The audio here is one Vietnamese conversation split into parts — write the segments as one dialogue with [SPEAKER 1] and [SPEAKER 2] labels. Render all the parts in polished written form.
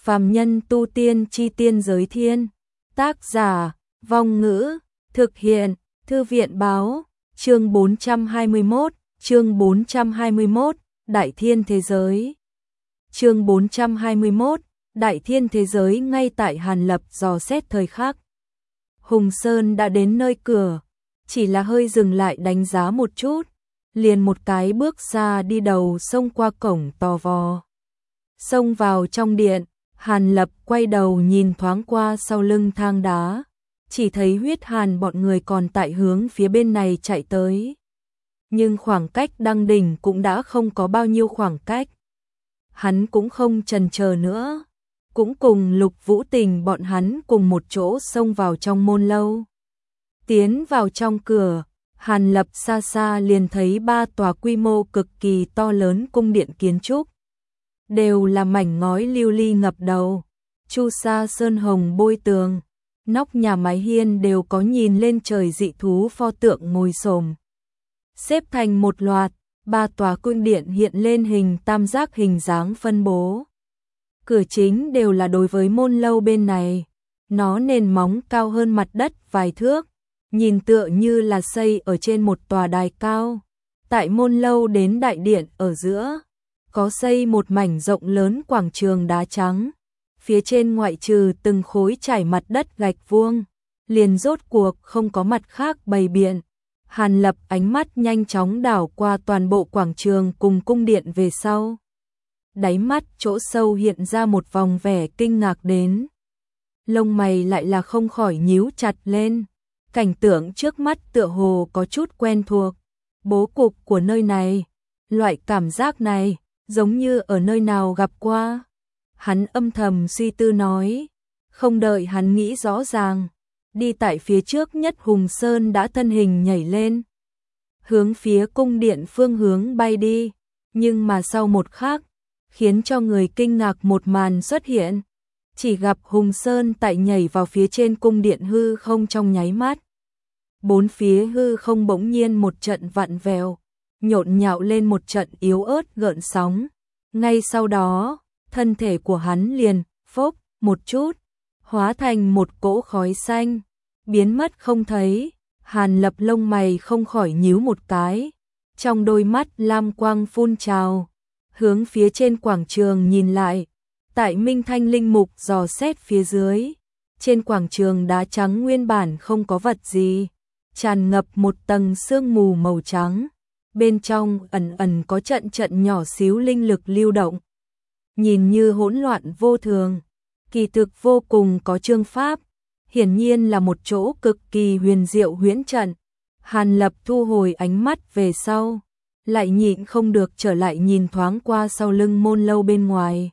[SPEAKER 1] Phàm nhân tu tiên chi tiên giới thiên. Tác giả, Vong Ngữ, thực hiện, Thư viện báo, chương 421, Đại Thiên Thế Giới. Chương 421, Đại Thiên Thế Giới. Ngay tại Hàn Lập dò xét thời khắc, Hùng Sơn đã đến nơi cửa, chỉ là hơi dừng lại đánh giá một chút, liền một cái bước xa đi đầu xông qua cổng to vò. Xông vào trong điện, Hàn Lập quay đầu nhìn thoáng qua sau lưng thang đá, chỉ thấy Huyết Hàn bọn người còn tại hướng phía bên này chạy tới. Nhưng khoảng cách đăng đỉnh cũng đã không có bao nhiêu khoảng cách. Hắn cũng không chần chờ nữa, cũng cùng Lục Vũ Tình bọn hắn cùng một chỗ xông vào trong môn lâu. Tiến vào trong cửa, Hàn Lập xa xa liền thấy 3 tòa quy mô cực kỳ to lớn cung điện kiến trúc. Đều là mảnh ngói lưu ly ngập đầu, chu sa sơn hồng bôi tường, nóc nhà mái hiên đều có nhìn lên trời dị thú pho tượng ngồi xổm. Xếp thành một loạt, 3 tòa cung điện hiện lên hình tam giác hình dáng phân bố. Cửa chính đều là đối với môn lâu bên này, nó nền móng cao hơn mặt đất vài thước, nhìn tựa như là xây ở trên một tòa đài cao. Tại môn lâu đến đại điện ở giữa, có xây một mảnh rộng lớn quảng trường đá trắng, phía trên ngoại trừ từng khối trải mặt đất gạch vuông, liền rốt cuộc không có mặt khác bày biện. Hàn Lập ánh mắt nhanh chóng đảo qua toàn bộ quảng trường cùng cung điện về sau. Đáy mắt chỗ sâu hiện ra một vòng vẻ kinh ngạc đến. Lông mày lại là không khỏi nhíu chặt lên. Cảnh tượng trước mắt tựa hồ có chút quen thuộc. Bố cục của nơi này, loại cảm giác này, giống như ở nơi nào gặp qua. Hắn âm thầm suy tư nói. Không đợi hắn nghĩ rõ ràng, đi tại phía trước nhất Hùng Sơn đã thân hình nhảy lên, hướng phía cung điện phương hướng bay đi. Nhưng mà sau một khắc, khiến cho người kinh ngạc một màn xuất hiện. Chỉ gặp Hùng Sơn tại nhảy vào phía trên cung điện hư không trong nháy mắt. Bốn phía hư không bỗng nhiên một trận vặn vẹo, nhộn nhạo lên một trận yếu ớt gợn sóng. Ngay sau đó, thân thể của hắn liền phốc một chút, hóa thành một cỗ khói xanh, biến mất không thấy. Hàn Lập lông mày không khỏi nhíu một cái, trong đôi mắt lam quang phun trào, hướng phía trên quảng trường nhìn lại. Tại Minh Thanh linh mục dò xét phía dưới, trên quảng trường đá trắng nguyên bản không có vật gì, tràn ngập một tầng sương mù màu trắng, bên trong ẩn ẩn có trận trận nhỏ xíu linh lực lưu động, nhìn như hỗn loạn vô thường, kỳ thực vô cùng có chương pháp, hiển nhiên là một chỗ cực kỳ huyền diệu huyễn trận. Hàn Lập thu hồi ánh mắt về sau, lại nhịn không được trở lại nhìn thoáng qua sau lưng môn lâu bên ngoài.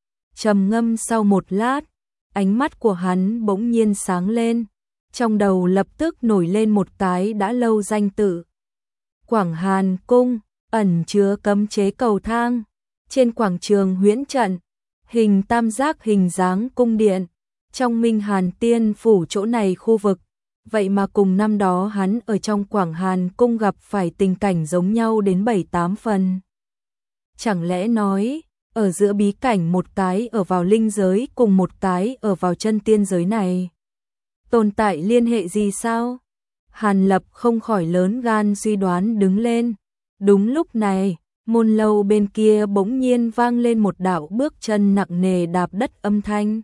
[SPEAKER 1] Trầm ngâm sau một lát, ánh mắt của hắn bỗng nhiên sáng lên, trong đầu lập tức nổi lên một cái đã lâu danh tự. Quảng Hàn Cung, ẩn chứa cấm chế cầu thang, trên quảng trường huyễn trận, hình tam giác hình dáng cung điện, trong Minh Hàn Tiên phủ chỗ này khu vực, vậy mà cùng năm đó hắn ở trong Quảng Hàn Cung gặp phải tình cảnh giống nhau đến 7-8 phần. Chẳng lẽ nói, ở giữa bí cảnh một cái ở vào linh giới cùng một cái ở vào chân tiên giới này, tồn tại liên hệ gì sao? Hàn Lập không khỏi lớn gan suy đoán đứng lên. Đúng lúc này, môn lâu bên kia bỗng nhiên vang lên một đạo bước chân nặng nề đạp đất âm thanh.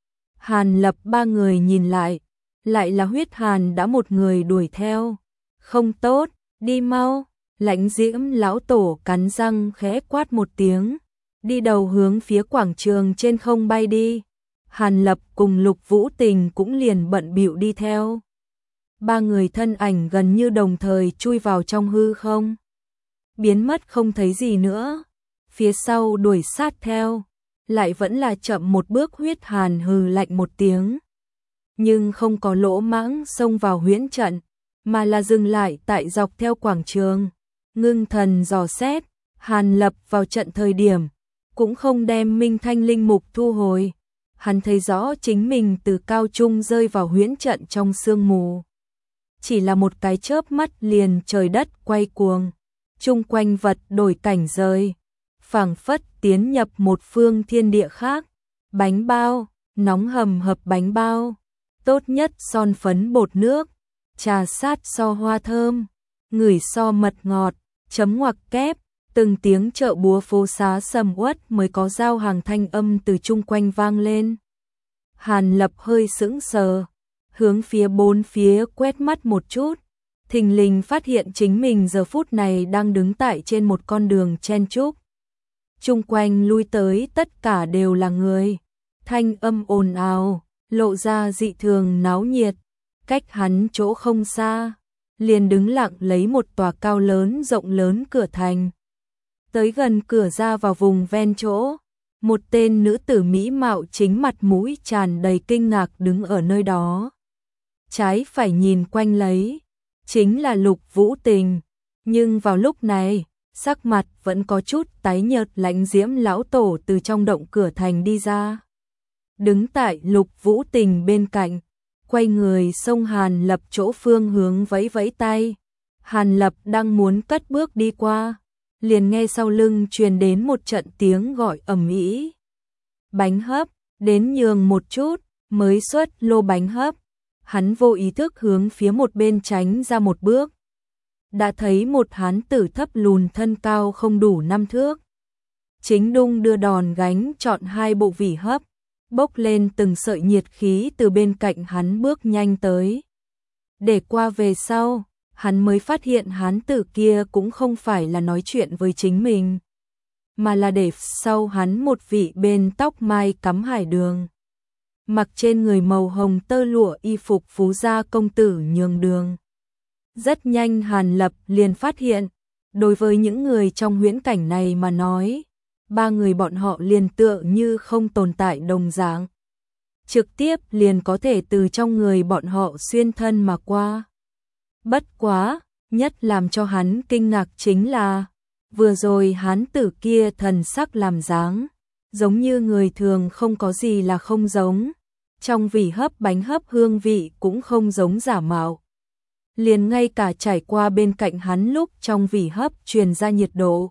[SPEAKER 1] Hàn Lập 3 người nhìn lại là Huyết Hàn đã một người đuổi theo. Không tốt, đi mau. Lãnh Diễm lão tổ cắn răng khẽ quát một tiếng, đi đầu hướng phía quảng trường trên không bay đi. Hàn Lập cùng Lục Vũ Tình cũng liền bận bịu đi theo. 3 người thân ảnh gần như đồng thời chui vào trong hư không, biến mất không thấy gì nữa. Phía sau đuổi sát theo, lại vẫn là chậm một bước. Huyết Hàn hừ lạnh một tiếng, nhưng không có lỗ mãng xông vào huyễn trận, mà là dừng lại tại dọc theo quảng trường, ngưng thần dò xét. Hàn Lập vào trận thời điểm, cũng không đem Minh Thanh linh mục thu hồi. Hắn thấy rõ chính mình từ cao trung rơi vào huyễn trận trong sương mù. Chỉ là một cái chớp mắt liền trời đất quay cuồng, chung quanh vật đổi cảnh rời, phảng phất tiến nhập một phương thiên địa khác. Bánh bao, nóng hầm hập bánh bao, tốt nhất son phấn bột nước, trà sát so hoa thơm, ngửi so mật ngọt, chấm ngoặc kép, từng tiếng chợ búa phố xá sầm uất mới có giao hàng thanh âm từ chung quanh vang lên. Hàn Lập hơi sững sờ, hướng phía bốn phía quét mắt một chút, thình lình phát hiện chính mình giờ phút này đang đứng tại trên một con đường chen chúc. Chung quanh lui tới tất cả đều là người, thanh âm ồn ào, lộ ra dị thường náo nhiệt, cách hắn chỗ không xa, liền đứng lặng lấy một tòa cao lớn rộng lớn cửa thành. Tới gần cửa ra vào vùng ven chỗ, một tên nữ tử mỹ mạo chính mặt mũi tràn đầy kinh ngạc đứng ở nơi đó. Trái phải nhìn quanh lấy, chính là Lục Vũ Tình, nhưng vào lúc này, sắc mặt vẫn có chút tái nhợt. Lãnh Diễm lão tổ từ trong động cửa thành đi ra. Đứng tại Lục Vũ Tình bên cạnh, quay người xông Hàn Lập chỗ phương hướng vẫy vẫy tay. Hàn Lập đang muốn cất bước đi qua, liền nghe sau lưng truyền đến một trận tiếng gọi ầm ĩ. Bánh hấp, đến nhường một chút, mới xuất lô bánh hấp. Hắn vô ý thức hướng phía một bên tránh ra một bước. Đã thấy một hán tử thấp lùn thân cao không đủ 5 thước. Chính đung đưa đòn gánh chọn hai bộ vỉ hấp, bốc lên từng sợi nhiệt khí từ bên cạnh hắn bước nhanh tới. Để qua về sau, hắn mới phát hiện hán tử kia cũng không phải là nói chuyện với chính mình, mà là để sau hắn một vị bên tóc mai cắm hải đường. Mặc trên người màu hồng tơ lụa y phục phú gia công tử nhường đường. Rất nhanh Hàn Lập liền phát hiện, đối với những người trong huyễn cảnh này mà nói, ba người bọn họ liền tựa như không tồn tại đồng dạng. Trực tiếp liền có thể từ trong người bọn họ xuyên thân mà qua. Bất quá, nhất làm cho hắn kinh ngạc chính là, vừa rồi hán tử kia thần sắc làm dáng, giống như người thường không có gì là không giống. Trong vỉ hấp bánh hấp hương vị cũng không giống giả mạo. Liền ngay cả trải qua bên cạnh hắn lúc trong vỉ hấp truyền ra nhiệt độ,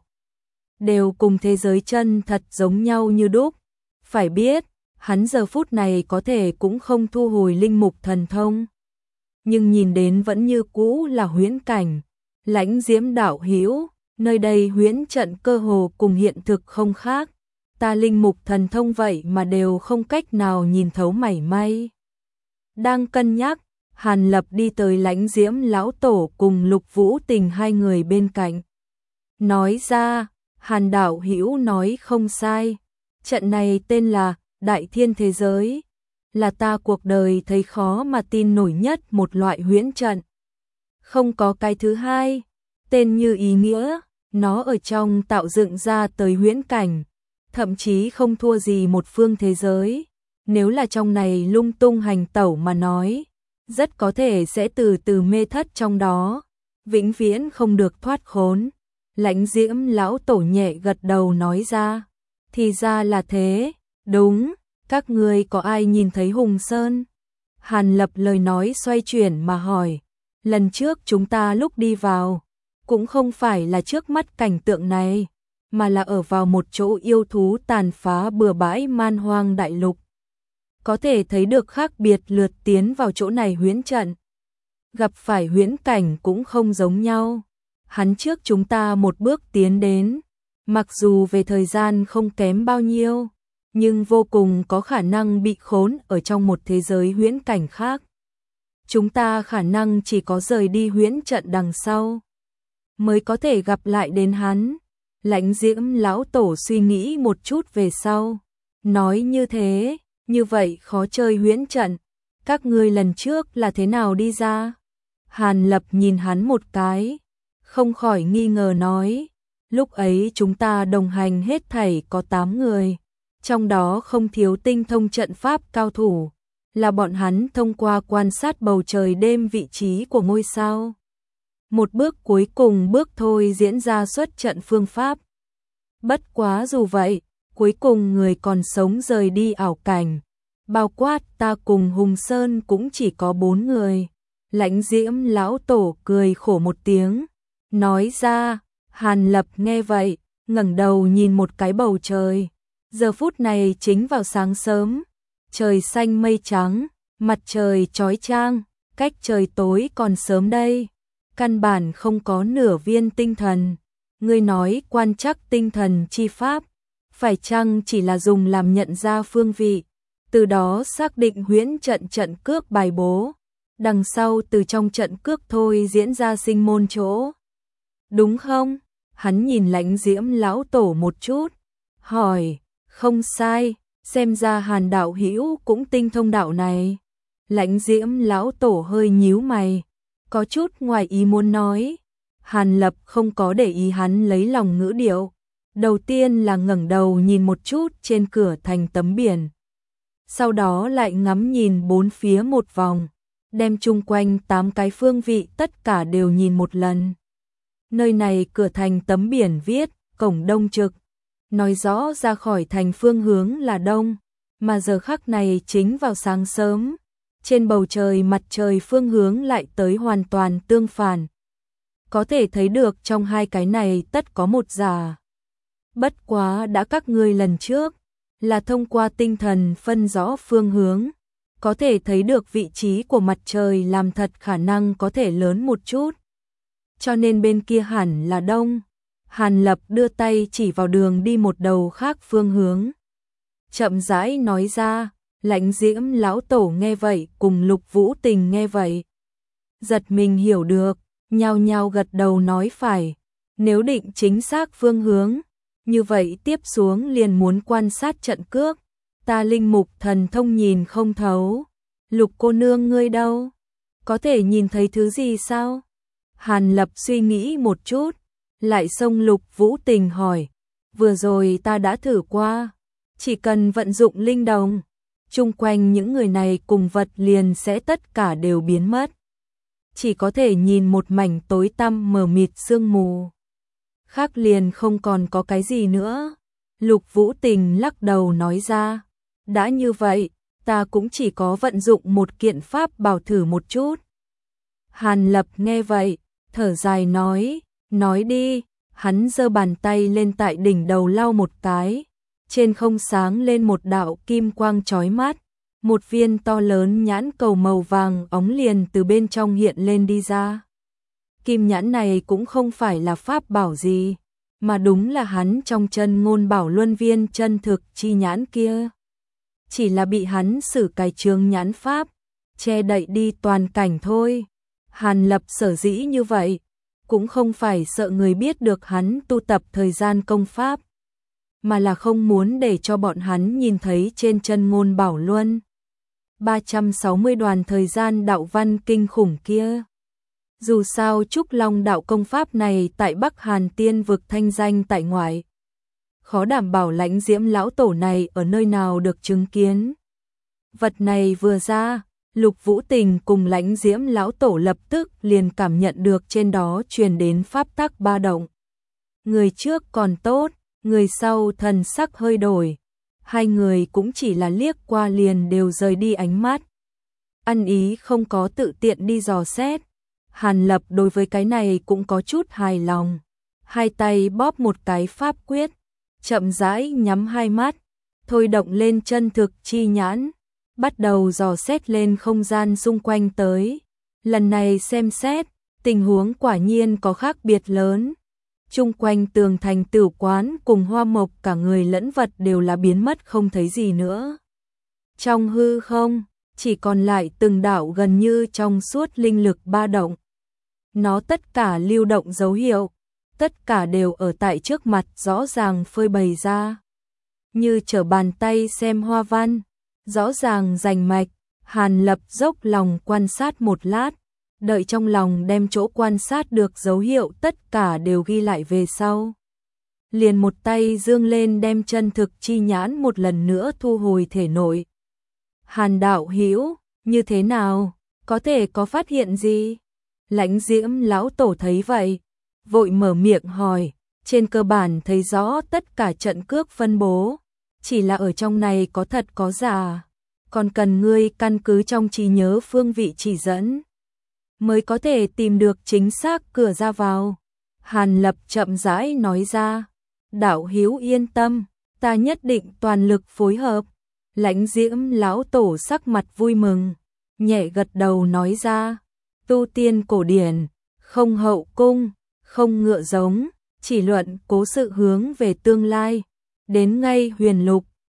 [SPEAKER 1] đều cùng thế giới chân thật giống nhau như đúc. Phải biết, hắn giờ phút này có thể cũng không thu hồi linh mục thần thông, nhưng nhìn đến vẫn như cũ là huyễn cảnh. Lãnh Diễm đạo hữu, nơi đây huyễn trận cơ hồ cùng hiện thực không khác, ta linh mục thần thông vậy mà đều không cách nào nhìn thấu mảy may. Đang cân nhắc, Hàn Lập đi tới Lãnh Diễm lão tổ cùng Lục Vũ Tình hai người bên cạnh. Nói ra, Hàn đạo hữu nói không sai, trận này tên là Đại Thiên Thế Giới, là ta cuộc đời thấy khó mà tin nổi nhất một loại huyễn trận. Không có cái thứ hai, tên như ý nghĩa, nó ở trong tạo dựng ra tới huyễn cảnh, thậm chí không thua gì một phương thế giới. Nếu là trong này lung tung hành tẩu mà nói, rất có thể sẽ từ từ mê thất trong đó, vĩnh viễn không được thoát khốn. Lãnh Diễm lão tổ nhẹ gật đầu nói ra, thì ra là thế, đúng, các ngươi có ai nhìn thấy Hùng Sơn? Hàn Lập lời nói xoay chuyển mà hỏi, lần trước chúng ta lúc đi vào, cũng không phải là trước mắt cảnh tượng này, mà là ở vào một chỗ yêu thú tàn phá bừa bãi man hoang đại lục. Có thể thấy được khác biệt lượt tiến vào chỗ này huyễn trận. Gặp phải huyễn cảnh cũng không giống nhau. Hắn trước chúng ta một bước tiến đến, mặc dù về thời gian không kém bao nhiêu, nhưng vô cùng có khả năng bị khốn ở trong một thế giới huyễn cảnh khác. Chúng ta khả năng chỉ có rời đi huyễn trận đằng sau, mới có thể gặp lại đến hắn. Lãnh Diễm lão tổ suy nghĩ một chút về sau, nói như thế, như vậy khó chơi huyễn trận, các ngươi lần trước là thế nào đi ra? Hàn Lập nhìn hắn một cái, không khỏi nghi ngờ nói, lúc ấy chúng ta đồng hành hết thảy có 8 người, trong đó không thiếu tinh thông trận pháp cao thủ, là bọn hắn thông qua quan sát bầu trời đêm vị trí của ngôi sao. Một bước cuối cùng bước thôi diễn ra xuất trận phương pháp. Bất quá dù vậy, cuối cùng người còn sống rời đi ảo cảnh, bao quát ta cùng Hùng Sơn cũng chỉ có 4 người. Lãnh Diễm lão tổ cười khổ một tiếng, nói ra. Hàn Lập nghe vậy, ngẩng đầu nhìn một cái bầu trời, Giờ phút này chính vào sáng sớm, trời xanh mây trắng, mặt trời chói chang, cách trời tối còn sớm đây, căn bản không có nửa viên tinh thần. Ngươi nói quan trắc tinh thần chi pháp, phải chăng chỉ là dùng làm nhận ra phương vị, từ đó xác định huyễn trận cước bài bố, đằng sau từ trong trận cước thôi diễn ra sinh môn chỗ. Đúng không? Hắn nhìn Lãnh Diễm lão tổ một chút, hỏi, không sai, xem ra Hàn đạo hữu cũng tinh thông đạo này. Lãnh Diễm lão tổ hơi nhíu mày, có chút ngoài ý muốn nói. Hàn Lập không có để ý hắn lấy lòng ngữ điệu, đầu tiên là ngẩng đầu nhìn một chút trên cửa thành tấm biển, sau đó lại ngắm nhìn bốn phía một vòng, đem chung quanh 8 cái phương vị tất cả đều nhìn một lần. Nơi này cửa thành tấm biển viết, cổng đông trực, nói rõ ra khỏi thành phương hướng là đông, mà giờ khắc này chính vào sáng sớm, trên bầu trời mặt trời phương hướng lại tới hoàn toàn tương phản. Có thể thấy được trong hai cái này tất có một giả. Bất quá đã các ngươi lần trước là thông qua tinh thần phân rõ phương hướng, có thể thấy được vị trí của mặt trời làm thật khả năng có thể lớn một chút. Cho nên bên kia hẳn là đông. Hàn Lập đưa tay chỉ vào đường đi một đầu khác phương hướng, chậm rãi nói ra. Lãnh Diễm lão tổ nghe vậy cùng Lục Vũ Tình nghe vậy, giật mình hiểu được, nhao nhao gật đầu nói phải. Nếu định chính xác phương hướng, như vậy tiếp xuống liền muốn quan sát trận cước. Ta linh mục thần thông nhìn không thấu. Lục cô nương ngươi đâu? Có thể nhìn thấy thứ gì sao? Hàn Lập suy nghĩ một chút, lại xông Lục Vũ Tình hỏi. Vừa rồi ta đã thử qua, chỉ cần vận dụng linh đồng, chung quanh những người này cùng vật liền sẽ tất cả đều biến mất. Chỉ có thể nhìn một mảnh tối tăm mờ mịt sương mù. Khác liền không còn có cái gì nữa. Lục Vũ Tình lắc đầu nói ra. Đã như vậy, ta cũng chỉ có vận dụng một kiện pháp bảo thử một chút. Hàn Lập nghe vậy, thở dài nói đi. Hắn giơ bàn tay lên tại đỉnh đầu lau một cái. Trên không sáng lên một đạo kim quang chói mắt, một viên to lớn nhãn cầu màu vàng óng liền từ bên trong hiện lên đi ra. Kim nhãn này cũng không phải là pháp bảo gì, mà đúng là hắn trong chân ngôn bảo luân viên chân thực chi nhãn kia. Chỉ là bị hắn sử cài trường nhãn pháp, che đậy đi toàn cảnh thôi. Hàn Lập sở dĩ như vậy, cũng không phải sợ người biết được hắn tu tập thời gian công pháp, mà là không muốn để cho bọn hắn nhìn thấy trên chân ngôn bảo luân 360 đoàn thời gian đạo văn kinh khủng kia. Dù sao Trúc Long đạo công pháp này tại Bắc Hàn Tiên vực thanh danh tại ngoại, khó đảm bảo Lãnh Diễm lão tổ này ở nơi nào được chứng kiến. Vật này vừa ra, Lục Vũ Tình cùng Lãnh Diễm lão tổ lập tức liền cảm nhận được trên đó truyền đến pháp tắc ba động. Người trước còn tốt, người sau thần sắc hơi đổi. Hai người cũng chỉ là liếc qua liền đều rời đi ánh mắt. Ăn ý không có tự tiện đi dò xét. Hàn Lập đối với cái này cũng có chút hài lòng. Hai tay bóp một cái pháp quyết, chậm rãi nhắm hai mắt, thôi động lên chân thực chi nhãn, bắt đầu dò xét lên không gian xung quanh tới. Lần này xem xét, tình huống quả nhiên có khác biệt lớn. Chung quanh tường thành tử quán cùng hoa mộc cả người lẫn vật đều là biến mất không thấy gì nữa. Trong hư không, chỉ còn lại từng đạo gần như trong suốt linh lực ba động. Nó tất cả lưu động dấu hiệu, tất cả đều ở tại trước mặt rõ ràng phơi bày ra. Như trở bàn tay xem hoa văn, rõ ràng rành mạch. Hàn Lập dốc lòng quan sát một lát, đợi trong lòng đem chỗ quan sát được dấu hiệu tất cả đều ghi lại về sau. Liền một tay dương lên đem chân thực chi nhãn một lần nữa thu hồi thể nội. Hàn đạo hữu, như thế nào? Có thể có phát hiện gì? Lãnh Diễm lão tổ thấy vậy, vội mở miệng hỏi. Trên cơ bản thấy rõ tất cả trận cước phân bố, chỉ là ở trong này có thật có giả, còn cần ngươi căn cứ trong trí nhớ phương vị chỉ dẫn, mới có thể tìm được chính xác cửa ra vào. Hàn Lập chậm rãi nói ra. Đạo hữu yên tâm, ta nhất định toàn lực phối hợp. Lãnh Diễm lão tổ sắc mặt vui mừng, nhẹ gật đầu nói ra, tu tiên cổ điển, không hậu cung, không ngựa giống, chỉ luận cố sự hướng về tương lai, đến ngay huyền lục,